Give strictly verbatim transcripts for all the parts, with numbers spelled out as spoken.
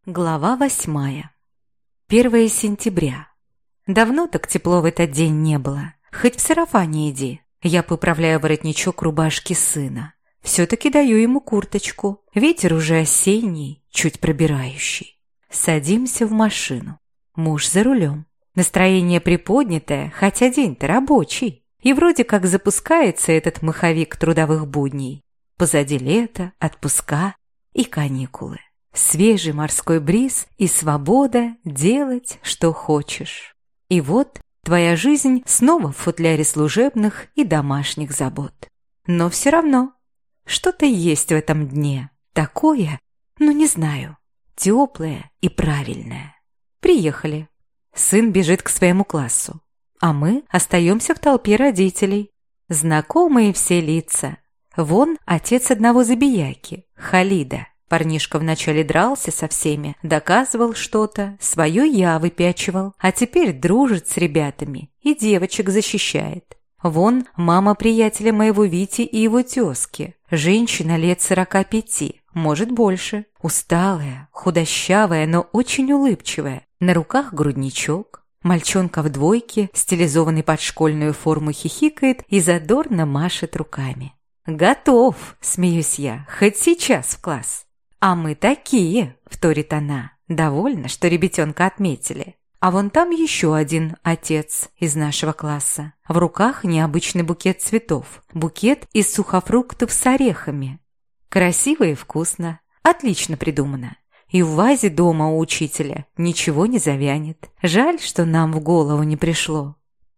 Глава восьмая. Первое сентября. Давно так тепло в этот день не было. Хоть в сарафане иди. Я поправляю воротничок рубашки сына. Все-таки даю ему курточку. Ветер уже осенний, чуть пробирающий. Садимся в машину. Муж за рулем. Настроение приподнятое, хотя день-то рабочий. И вроде как запускается этот маховик трудовых будней. Позади лето, отпуска и каникулы. Свежий морской бриз и свобода делать, что хочешь. И вот твоя жизнь снова в футляре служебных и домашних забот. Но все равно что-то есть в этом дне. Такое, ну не знаю, теплое и правильное. Приехали. Сын бежит к своему классу. А мы остаемся в толпе родителей. Знакомые все лица. Вон отец одного забияки, Халида. Парнишка вначале дрался со всеми, доказывал что-то, свое я выпячивал, а теперь дружит с ребятами и девочек защищает. Вон мама приятеля моего Вити и его тезки, женщина лет сорока пяти, может больше, усталая, худощавая, но очень улыбчивая, на руках грудничок. Мальчонка в двойке, стилизованный под школьную форму, хихикает и задорно машет руками. «Готов!» – смеюсь я, хоть сейчас в класс. «А мы такие!» – вторит она. Довольна, что ребятенка отметили. А вон там еще один отец из нашего класса. В руках необычный букет цветов. Букет из сухофруктов с орехами. Красиво и вкусно. Отлично придумано. И в вазе дома у учителя ничего не завянет. Жаль, что нам в голову не пришло.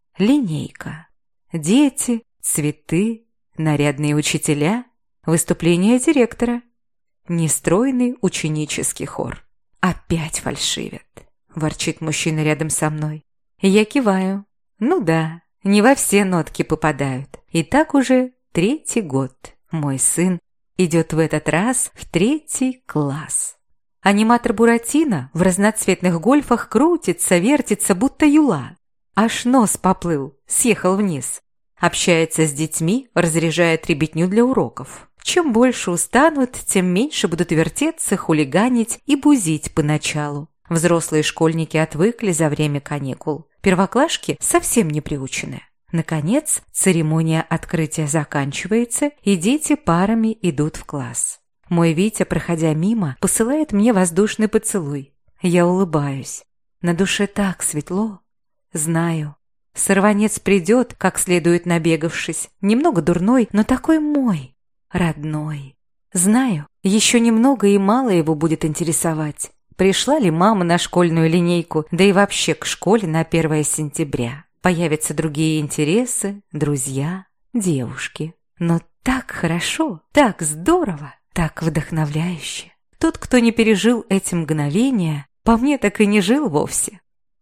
Линейка. Дети, цветы, нарядные учителя, выступление директора. Нестройный ученический хор. «Опять фальшивят», – ворчит мужчина рядом со мной. Я киваю. Ну да, не во все нотки попадают. И так уже третий год. Мой сын идет в этот раз в третий класс. Аниматор Буратино в разноцветных гольфах крутится, вертится, будто юла. Аж нос поплыл, съехал вниз. Общается с детьми, разряжает ребятню для уроков. Чем больше устанут, тем меньше будут вертеться, хулиганить и бузить поначалу. Взрослые школьники отвыкли за время каникул. Первоклашки совсем не приучены. Наконец, церемония открытия заканчивается, и дети парами идут в класс. Мой Витя, проходя мимо, посылает мне воздушный поцелуй. Я улыбаюсь. На душе так светло. Знаю. Сорванец придет, как следует набегавшись. Немного дурной, но такой мой. Родной. Знаю, еще немного и мало его будет интересовать. Пришла ли мама на школьную линейку, да и вообще к школе на первое сентября. Появятся другие интересы, друзья, девушки. Но так хорошо, так здорово, так вдохновляюще. Тот, кто не пережил эти мгновения, по мне так и не жил вовсе.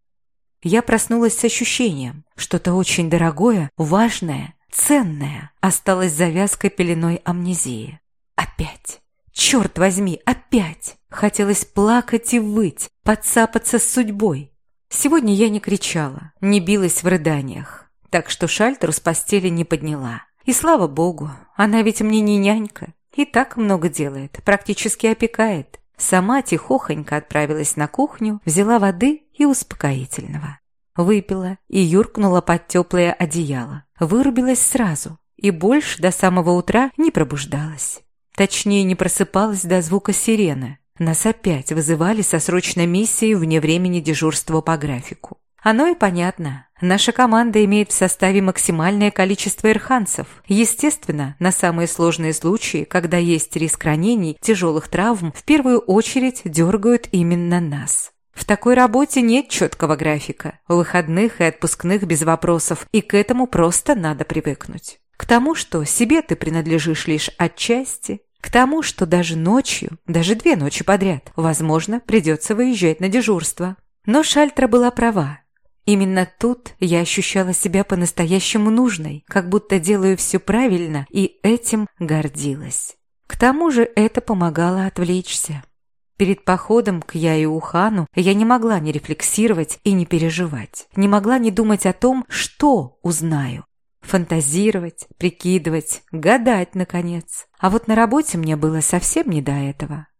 Я проснулась с ощущением, что-то очень дорогое, важное, ценное осталось завязкой пеленой амнезии. Опять. Черт возьми, опять. Хотелось плакать и выть, подцапаться с судьбой. Сегодня я не кричала, не билась в рыданиях, так что шальтеру с постели не подняла. И слава богу, она ведь мне не нянька, и так много делает, практически опекает. Сама тихохонько отправилась на кухню, взяла воды и успокоительного. Выпила и юркнула под теплое одеяло. Вырубилась сразу и больше до самого утра не пробуждалась. Точнее, не просыпалась до звука сирены. Нас опять вызывали со срочной миссией вне времени дежурства по графику. Оно и понятно. Наша команда имеет в составе максимальное количество ирханцев. Естественно, на самые сложные случаи, когда есть риск ранений, тяжелых травм, в первую очередь дергают именно нас. В такой работе нет четкого графика, выходных и отпускных без вопросов, и к этому просто надо привыкнуть. К тому, что себе ты принадлежишь лишь отчасти, к тому, что даже ночью, даже две ночи подряд, возможно, придется выезжать на дежурство. Но Шальтра была права. Именно тут я ощущала себя по-настоящему нужной, как будто делаю все правильно, и этим гордилась. К тому же это помогало отвлечься. Перед походом к Яиухану я не могла не рефлексировать и не переживать. Не могла не думать о том, что узнаю. Фантазировать, прикидывать, гадать, наконец. А вот на работе мне было совсем не до этого.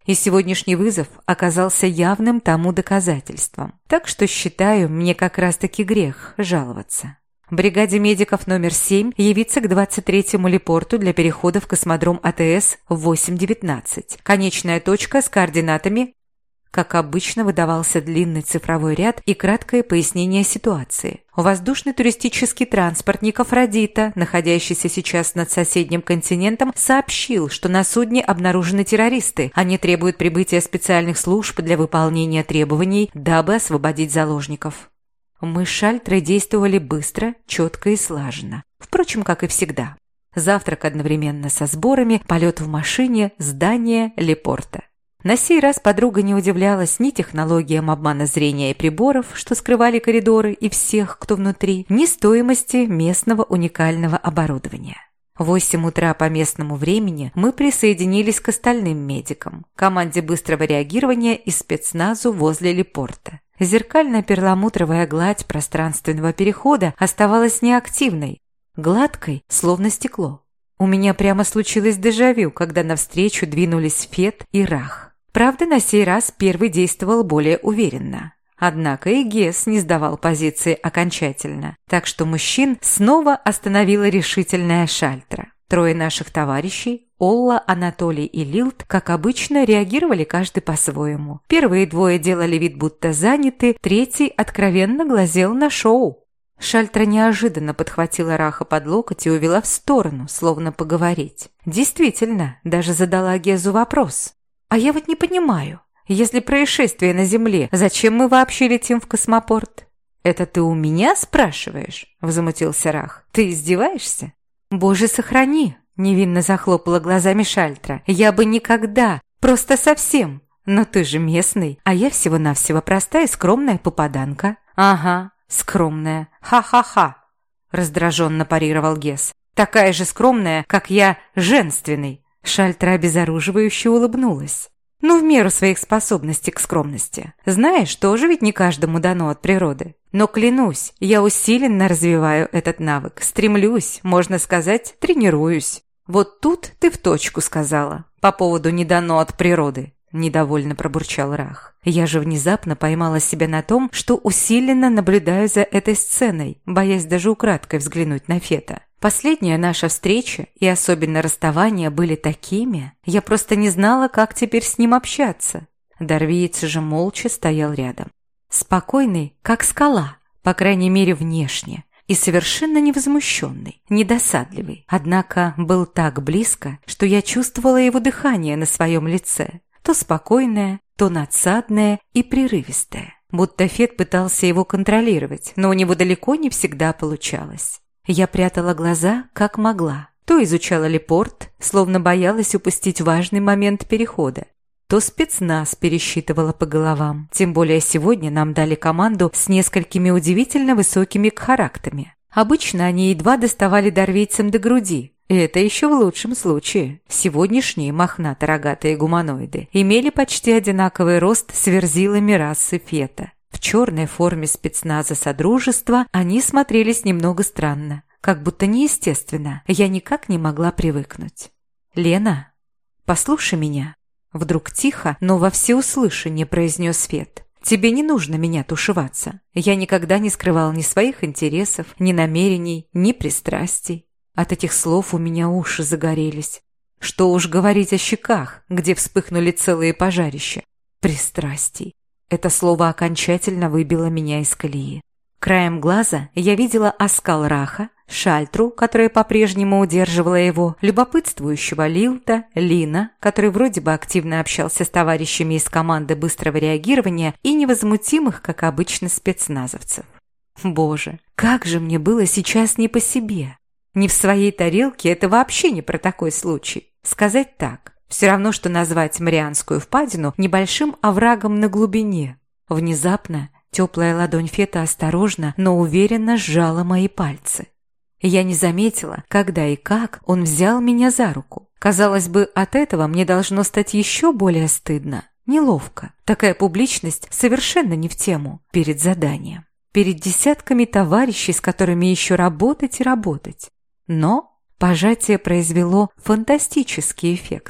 И сегодняшний вызов оказался явным тому доказательством. Так что, считаю, мне как раз-таки грех жаловаться. Бригаде медиков номер семь явиться к двадцать третьему лепорту для перехода в космодром АТС в восемь девятнадцать. Конечная точка с координатами. Как обычно, выдавался длинный цифровой ряд и краткое пояснение ситуации. Воздушный туристический транспортник «Афродита», находящийся сейчас над соседним континентом, сообщил, что на судне обнаружены террористы. Они требуют прибытия специальных служб для выполнения требований, дабы освободить заложников. Мы с Шальтрой действовали быстро, четко и слаженно. Впрочем, как и всегда. Завтрак одновременно со сборами, полет в машине, здание лепорта. На сей раз подруга не удивлялась ни технологиям обмана зрения и приборов, что скрывали коридоры и всех, кто внутри, ни стоимости местного уникального оборудования. В восемь утра по местному времени мы присоединились к остальным медикам, команде быстрого реагирования и спецназу возле лепорта. Зеркальная перламутровая гладь пространственного перехода оставалась неактивной, гладкой, словно стекло. У меня прямо случилось дежавю, когда навстречу двинулись Фет и Рах. Правда, на сей раз первый действовал более уверенно. Однако и Гес не сдавал позиции окончательно, так что мужчин снова остановила решительная Шальтра. Трое наших товарищей, Олла, Анатолий и Лилт, как обычно, реагировали каждый по-своему. Первые двое делали вид, будто заняты, третий откровенно глазел на шоу. Шальтра неожиданно подхватила Раха под локоть и увела в сторону, словно поговорить. Действительно, даже задала Гезу вопрос. «А я вот не понимаю, если происшествие на Земле, зачем мы вообще летим в космопорт?» «Это ты у меня спрашиваешь?» – возмутился Рах. «Ты издеваешься?» «Боже, сохрани!» – невинно захлопала глазами Шальтра. «Я бы никогда, просто совсем. Но ты же местный, а я всего-навсего простая и скромная попаданка». «Ага, скромная. Ха-ха-ха!» – раздраженно парировал Гес. «Такая же скромная, как я, женственный». Шальтра обезоруживающе улыбнулась. Ну, в меру своих способностей к скромности. Знаешь, тоже ведь не каждому дано от природы. Но клянусь, я усиленно развиваю этот навык. Стремлюсь, можно сказать, тренируюсь. Вот тут ты в точку сказала. По поводу «не дано от природы», – недовольно пробурчал Рах. Я же внезапно поймала себя на том, что усиленно наблюдаю за этой сценой, боясь даже украдкой взглянуть на Фета. Последняя наша встреча и особенно расставание были такими, я просто не знала, как теперь с ним общаться. Дарвиец же молча стоял рядом. Спокойный, как скала, по крайней мере внешне, и совершенно невозмущенный, недосадливый. Однако был так близко, что я чувствовала его дыхание на своем лице. То спокойное, то надсадное и прерывистое. Будто Фет пытался его контролировать, но у него далеко не всегда получалось. Я прятала глаза, как могла. То изучала лепорт, словно боялась упустить важный момент перехода, то спецназ пересчитывала по головам. Тем более сегодня нам дали команду с несколькими удивительно высокими кхарактами. Обычно они едва доставали дарвийцам до груди. И это еще в лучшем случае. Сегодняшние мохнато-рогатые гуманоиды имели почти одинаковый рост с верзилами расы Фета. В черной форме спецназа Содружества они смотрелись немного странно, как будто неестественно. Я никак не могла привыкнуть. «Лена, послушай меня», – вдруг тихо, но во всеуслышание произнес Фет. «Тебе не нужно меня тушеваться. Я никогда не скрывал ни своих интересов, ни намерений, ни пристрастий». От этих слов у меня уши загорелись. Что уж говорить о щеках, где вспыхнули целые пожарища. Пристрастий. Это слово окончательно выбило меня из колеи. Краем глаза я видела оскал Раха, Шальтру, которая по-прежнему удерживала его, любопытствующего Лилта, Лина, который вроде бы активно общался с товарищами из команды быстрого реагирования, и невозмутимых, как обычно, спецназовцев. Боже, как же мне было сейчас не по себе. Не в своей тарелке – это вообще не про такой случай. Сказать так. Все равно, что назвать Марианскую впадину небольшим оврагом на глубине. Внезапно теплая ладонь Фета осторожно, но уверенно сжала мои пальцы. Я не заметила, когда и как он взял меня за руку. Казалось бы, от этого мне должно стать еще более стыдно, неловко. Такая публичность совершенно не в тему перед заданием. Перед десятками товарищей, с которыми еще работать и работать. Но пожатие произвело фантастический эффект.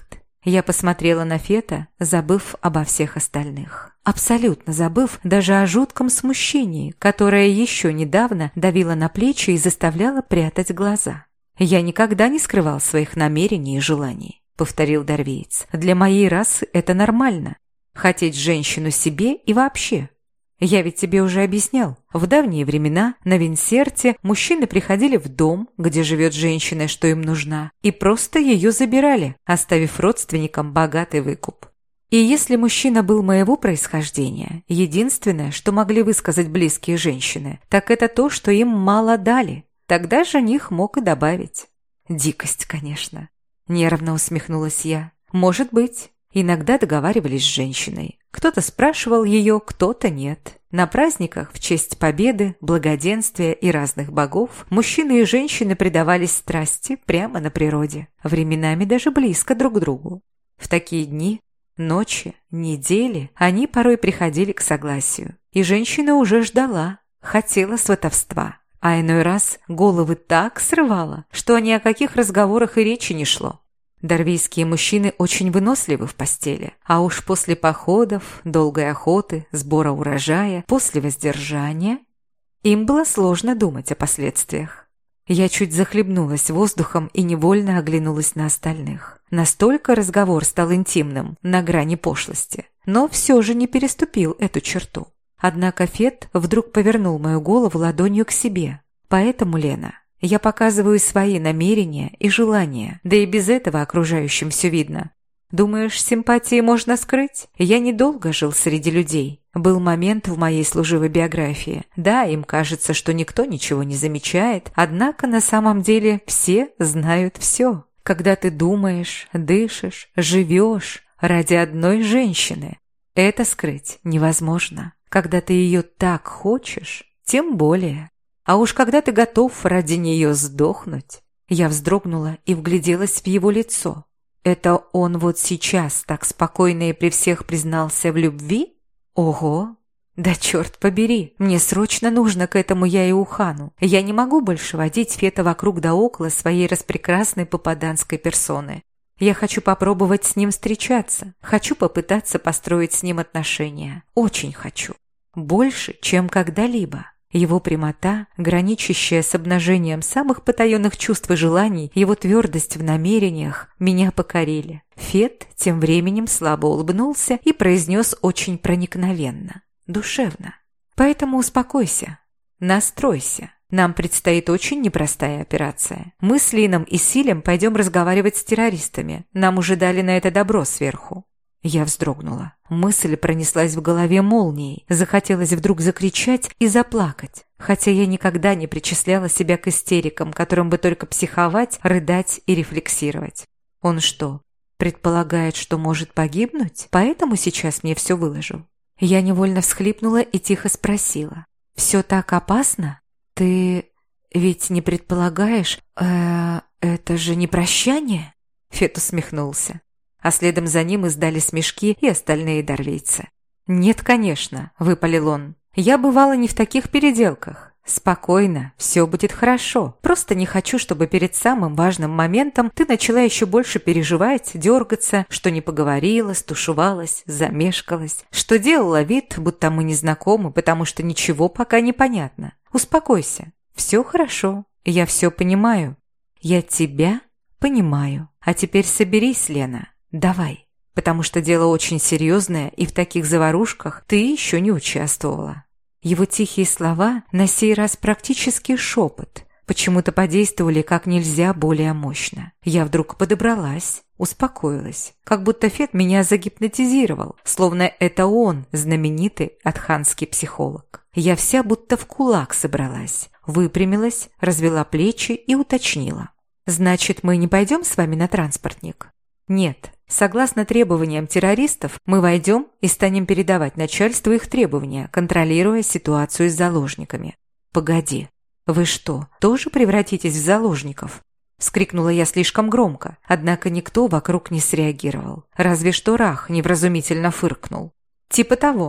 Я посмотрела на Фета, забыв обо всех остальных. Абсолютно забыв даже о жутком смущении, которое еще недавно давило на плечи и заставляло прятать глаза. «Я никогда не скрывал своих намерений и желаний», — повторил дарвиец. «Для моей расы это нормально. Хотеть женщину себе и вообще. Я ведь тебе уже объяснял. В давние времена на Винсерте мужчины приходили в дом, где живет женщина, что им нужна, и просто ее забирали, оставив родственникам богатый выкуп. И если мужчина был моего происхождения, единственное, что могли высказать близкие женщины, так это то, что им мало дали. Тогда жених мог и добавить. Дикость, конечно. Нервно усмехнулась я. Может быть. Иногда договаривались с женщиной. Кто-то спрашивал ее, кто-то нет. На праздниках в честь победы, благоденствия и разных богов мужчины и женщины предавались страсти прямо на природе, временами даже близко друг к другу. В такие дни, ночи, недели они порой приходили к согласию. И женщина уже ждала, хотела сватовства. А иной раз головы так срывало, что ни о каких разговорах и речи не шло. Дарвийские мужчины очень выносливы в постели, а уж после походов, долгой охоты, сбора урожая, после воздержания им было сложно думать о последствиях. Я чуть захлебнулась воздухом и невольно оглянулась на остальных. Настолько разговор стал интимным, на грани пошлости, но все же не переступил эту черту. Однако Фет вдруг повернул мою голову ладонью к себе. Поэтому, Лена, я показываю свои намерения и желания, да и без этого окружающим все видно. Думаешь, симпатии можно скрыть? Я недолго жил среди людей. Был момент в моей служивой биографии. Да, им кажется, что никто ничего не замечает, однако на самом деле все знают все. Когда ты думаешь, дышишь, живешь ради одной женщины, это скрыть невозможно. Когда ты ее так хочешь, тем более. А уж когда ты готов ради нее сдохнуть. Я вздрогнула и вгляделась в его лицо. Это он вот сейчас так спокойно и при всех признался в любви? Ого! Да черт побери, мне срочно нужно к этому Яиухану. Я не могу больше водить Фета вокруг да около своей распрекрасной попаданской персоны. Я хочу попробовать с ним встречаться. Хочу попытаться построить с ним отношения. Очень хочу. Больше, чем когда-либо. Его прямота, граничащая с обнажением самых потаенных чувств и желаний, его твердость в намерениях меня покорили. Фет тем временем слабо улыбнулся и произнес очень проникновенно, душевно. Поэтому успокойся, настройся. Нам предстоит очень непростая операция. Мы с Лином и Силем пойдем разговаривать с террористами. Нам уже дали на это добро сверху. Я вздрогнула. Мысль пронеслась в голове молнией. Захотелось вдруг закричать и заплакать. Хотя я никогда не причисляла себя к истерикам, которым бы только психовать, рыдать и рефлексировать. Он что, предполагает, что может погибнуть? Поэтому сейчас мне все выложил. Я невольно всхлипнула и тихо спросила. «Все так опасно? Ты ведь не предполагаешь... Э, это же не прощание?» Фет усмехнулся. А следом за ним издали смешки и остальные дарвийцы. «Нет, конечно», — выпалил он. «Я бывала не в таких переделках. Спокойно, все будет хорошо. Просто не хочу, чтобы перед самым важным моментом ты начала еще больше переживать, дергаться, что не поговорила, стушевалась, замешкалась, что делала вид, будто мы не знакомы, потому что ничего пока не понятно. Успокойся. Все хорошо. Я все понимаю. Я тебя понимаю. А теперь соберись, Лена. Давай, потому что дело очень серьезное, и в таких заварушках ты еще не участвовала». Его тихие слова, на сей раз практически шепот, почему-то подействовали как нельзя более мощно. Я вдруг подобралась, успокоилась, как будто Фет меня загипнотизировал, словно это он, знаменитый атханский психолог. Я вся будто в кулак собралась, выпрямилась, развела плечи и уточнила. «Значит, мы не пойдем с вами на транспортник?» «Нет. Согласно требованиям террористов, мы войдем и станем передавать начальству их требования, контролируя ситуацию с заложниками». «Погоди, вы что, тоже превратитесь в заложников?» – вскрикнула я слишком громко, однако никто вокруг не среагировал. Разве что Рах невразумительно фыркнул. «Типа того.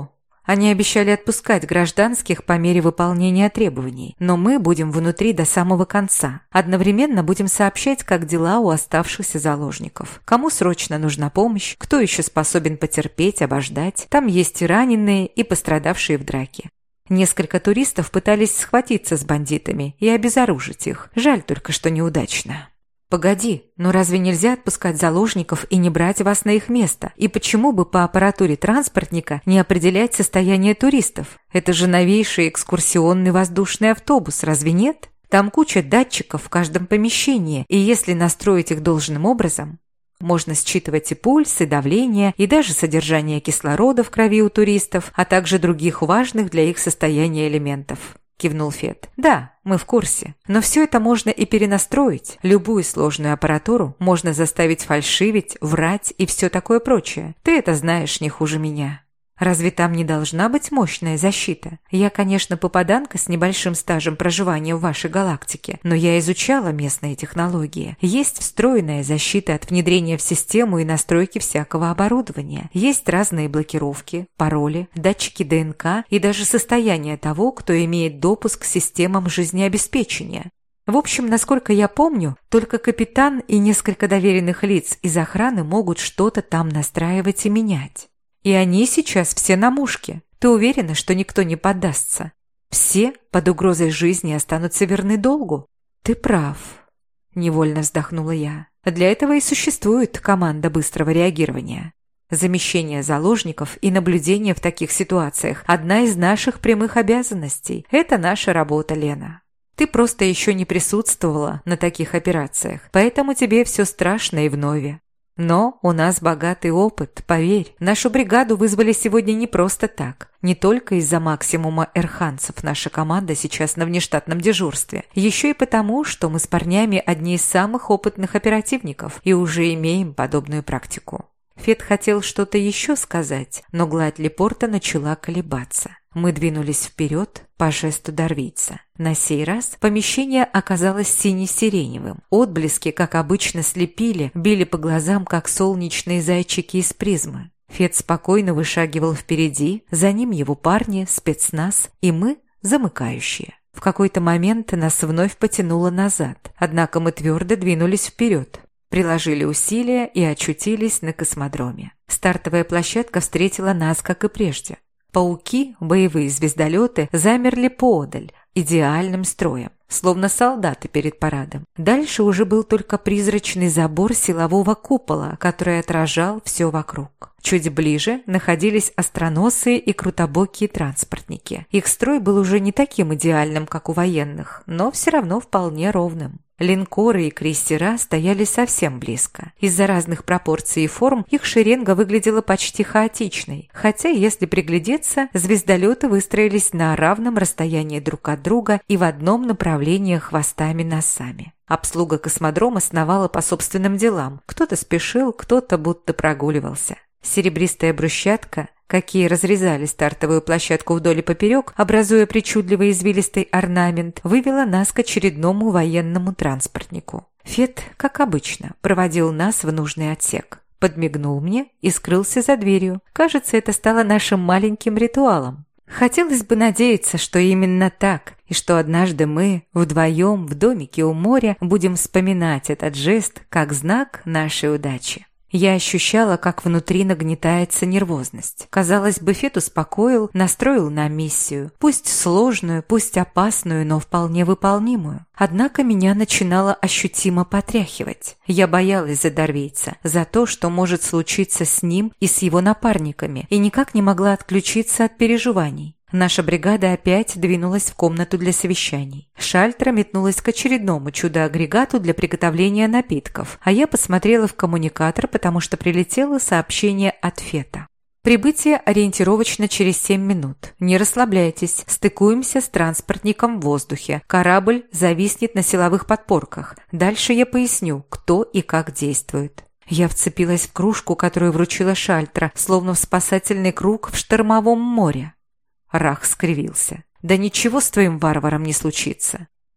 Они обещали отпускать гражданских по мере выполнения требований, но мы будем внутри до самого конца. Одновременно будем сообщать, как дела у оставшихся заложников. Кому срочно нужна помощь, кто еще способен потерпеть, обождать. Там есть и раненые, и пострадавшие в драке. Несколько туристов пытались схватиться с бандитами и обезоружить их. Жаль только, что неудачно. «Погоди, но разве нельзя отпускать заложников и не брать вас на их место? И почему бы по аппаратуре транспортника не определять состояние туристов? Это же новейший экскурсионный воздушный автобус, разве нет? Там куча датчиков в каждом помещении, и если настроить их должным образом, можно считывать и пульс, и давление, и даже содержание кислорода в крови у туристов, а также других важных для их состояния элементов». – кивнул Фет. «Да, мы в курсе. Но все это можно и перенастроить. Любую сложную аппаратуру можно заставить фальшивить, врать и все такое прочее. Ты это знаешь не хуже меня». Разве там не должна быть мощная защита? Я, конечно, попаданка с небольшим стажем проживания в вашей галактике, но я изучала местные технологии. Есть встроенная защита от внедрения в систему и настройки всякого оборудования. Есть разные блокировки, пароли, датчики ДНК и даже состояние того, кто имеет допуск к системам жизнеобеспечения. В общем, насколько я помню, только капитан и несколько доверенных лиц из охраны могут что-то там настраивать и менять. И они сейчас все на мушке. Ты уверена, что никто не поддастся? Все под угрозой жизни останутся верны долгу? Ты прав, невольно вздохнула я. Для этого и существует команда быстрого реагирования. Замещение заложников и наблюдение в таких ситуациях – одна из наших прямых обязанностей. Это наша работа, Лена. Ты просто еще не присутствовала на таких операциях, поэтому тебе все страшно и вновь. Но у нас богатый опыт, поверь. Нашу бригаду вызвали сегодня не просто так. Не только из-за максимума эрханцев наша команда сейчас на внештатном дежурстве. Еще и потому, что мы с парнями одни из самых опытных оперативников и уже имеем подобную практику. Фет хотел что-то еще сказать, но гладь Лепорта начала колебаться. Мы двинулись вперед по жесту дарвийца. На сей раз помещение оказалось сине-сиреневым. Отблески, как обычно, слепили, били по глазам, как солнечные зайчики из призмы. Фет спокойно вышагивал впереди, за ним его парни, спецназ и мы, замыкающие. В какой-то момент нас вновь потянуло назад, однако мы твердо двинулись вперед. Приложили усилия и очутились на космодроме. Стартовая площадка встретила нас, как и прежде. Пауки, боевые звездолеты, замерли поодаль, идеальным строем, словно солдаты перед парадом. Дальше уже был только призрачный забор силового купола, который отражал все вокруг. Чуть ближе находились остроносые и крутобокие транспортники. Их строй был уже не таким идеальным, как у военных, но все равно вполне ровным. Линкоры и крейсера стояли совсем близко. Из-за разных пропорций и форм их шеренга выглядела почти хаотичной, хотя, если приглядеться, звездолеты выстроились на равном расстоянии друг от друга и в одном направлении хвостами-носами. Обслуга космодрома сновала по собственным делам. Кто-то спешил, кто-то будто прогуливался. Серебристая брусчатка, какие разрезали стартовую площадку вдоль и поперек, образуя причудливый извилистый орнамент, вывела нас к очередному военному транспортнику. Фет, как обычно, проводил нас в нужный отсек. Подмигнул мне и скрылся за дверью. Кажется, это стало нашим маленьким ритуалом. Хотелось бы надеяться, что именно так, и что однажды мы вдвоем в домике у моря будем вспоминать этот жест как знак нашей удачи. Я ощущала, как внутри нагнетается нервозность. Казалось бы, Фет успокоил, настроил на миссию. Пусть сложную, пусть опасную, но вполне выполнимую. Однако меня начинало ощутимо потряхивать. Я боялась за дарвийца, за то, что может случиться с ним и с его напарниками, и никак не могла отключиться от переживаний. Наша бригада опять двинулась в комнату для совещаний. Шальтра метнулась к очередному чудо-агрегату для приготовления напитков, а я посмотрела в коммуникатор, потому что прилетело сообщение от Фета. Прибытие ориентировочно через семь минут. Не расслабляйтесь, стыкуемся с транспортником в воздухе. Корабль зависнет на силовых подпорках. Дальше я поясню, кто и как действует. Я вцепилась в кружку, которую вручила Шальтра, словно в спасательный круг в штормовом море. Рах скривился. «Да ничего с твоим варваром не случится».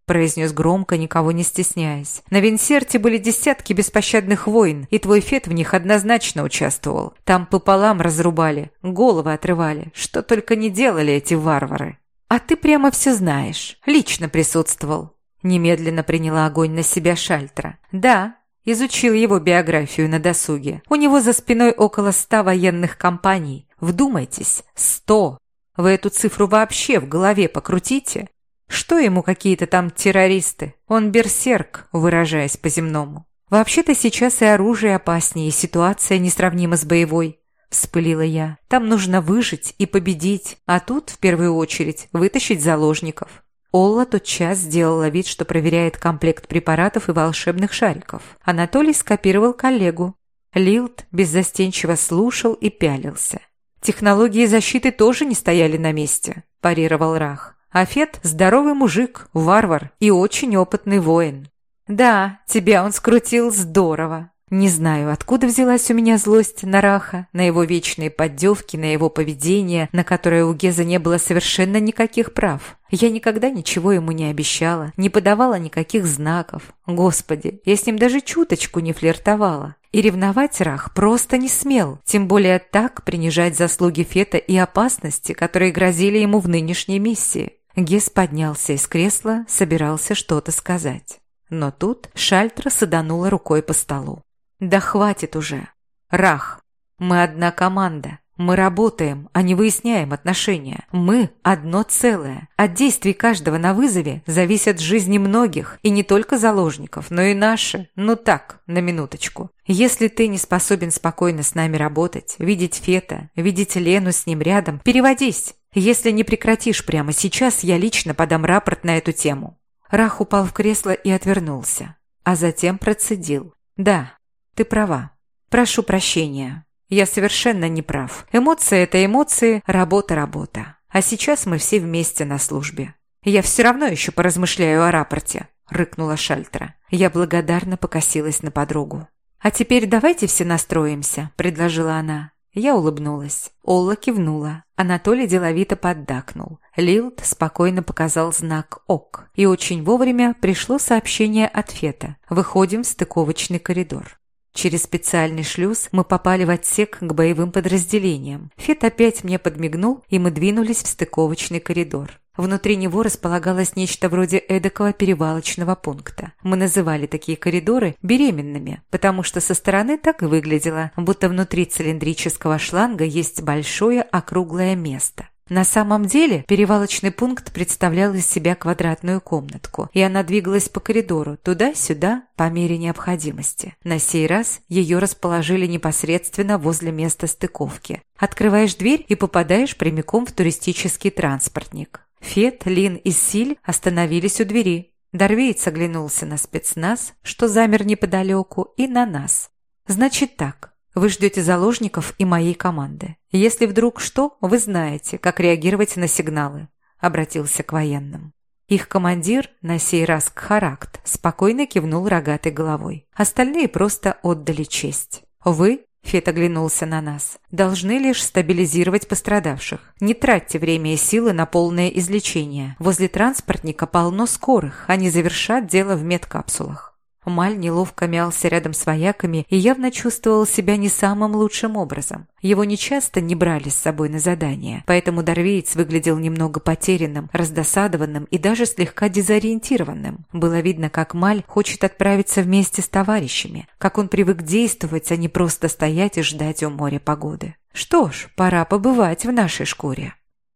произнес громко, никого не стесняясь. «На Винсерте были десятки беспощадных войн, и твой Фет в них однозначно участвовал. Там пополам разрубали, головы отрывали, что только не делали эти варвары. А ты прямо все знаешь, лично присутствовал». Немедленно приняла огонь на себя Шальтра. «Да, изучил его биографию на досуге. У него за спиной около ста военных кампаний. Вдумайтесь, сто! Вы эту цифру вообще в голове покрутите. Что ему какие-то там террористы? Он берсерк, выражаясь по-земному. Вообще-то сейчас и оружие опаснее, и ситуация несравнима с боевой. Вспылила я. Там нужно выжить и победить, а тут, в первую очередь, вытащить заложников. Олла тотчас сделала вид, что проверяет комплект препаратов и волшебных шариков. Анатолий скопировал коллегу. Лилд беззастенчиво слушал и пялился. «Технологии защиты тоже не стояли на месте», – парировал Рах. «А Фет – здоровый мужик, варвар и очень опытный воин». «Да, тебя он скрутил здорово». Не знаю, откуда взялась у меня злость на Раха, на его вечные поддевки, на его поведение, на которое у Геза не было совершенно никаких прав. Я никогда ничего ему не обещала, не подавала никаких знаков. Господи, я с ним даже чуточку не флиртовала. И ревновать Рах просто не смел, тем более так принижать заслуги Фета и опасности, которые грозили ему в нынешней миссии. Гез поднялся из кресла, собирался что-то сказать. Но тут Шальтра саданула рукой по столу. «Да хватит уже! Рах! Мы одна команда. Мы работаем, а не выясняем отношения. Мы одно целое. От действий каждого на вызове зависят жизни многих, и не только заложников, но и наши. Ну так, на минуточку. Если ты не способен спокойно с нами работать, видеть Фета, видеть Лену с ним рядом, переводись. Если не прекратишь прямо сейчас, я лично подам рапорт на эту тему». Рах упал в кресло и отвернулся, а затем процедил. «Да, ты права. Прошу прощения. Я совершенно не прав. Эмоции – это эмоции, работа – работа. А сейчас мы все вместе на службе. Я все равно еще поразмышляю о рапорте», – рыкнула Шальтра. Я благодарно покосилась на подругу. «А теперь давайте все настроимся», – предложила она. Я улыбнулась. Олла кивнула. Анатолий деловито поддакнул. Лилд спокойно показал знак «Ок». И очень вовремя пришло сообщение от Фета. Выходим в стыковочный коридор. Через специальный шлюз мы попали в отсек к боевым подразделениям. Фет опять мне подмигнул, и мы двинулись в стыковочный коридор. Внутри него располагалось нечто вроде эдакого перевалочного пункта. Мы называли такие коридоры беременными, потому что со стороны так и выглядело, будто внутри цилиндрического шланга есть большое округлое место. На самом деле перевалочный пункт представлял из себя квадратную комнатку, и она двигалась по коридору туда-сюда по мере необходимости. На сей раз ее расположили непосредственно возле места стыковки. Открываешь дверь и попадаешь прямиком в туристический транспортник. Фет, Лин и Силь остановились у двери. Дарвеец оглянулся на спецназ, что замер неподалеку, и на нас. «Значит так. Вы ждете заложников и моей команды. Если вдруг что, вы знаете, как реагировать на сигналы», – обратился к военным. Их командир, на сей раз Кхаракт, спокойно кивнул рогатой головой. Остальные просто отдали честь. «Вы», – Фет оглянулся на нас, – «должны лишь стабилизировать пострадавших. Не тратьте время и силы на полное излечение. Возле транспортника полно скорых, они завершат дело в медкапсулах». Маль неловко мялся рядом с вояками и явно чувствовал себя не самым лучшим образом. Его нечасто не брали с собой на задания, поэтому Дарвеец выглядел немного потерянным, раздосадованным и даже слегка дезориентированным. Было видно, как Маль хочет отправиться вместе с товарищами, как он привык действовать, а не просто стоять и ждать у моря погоды. Что ж, пора побывать в нашей шкуре.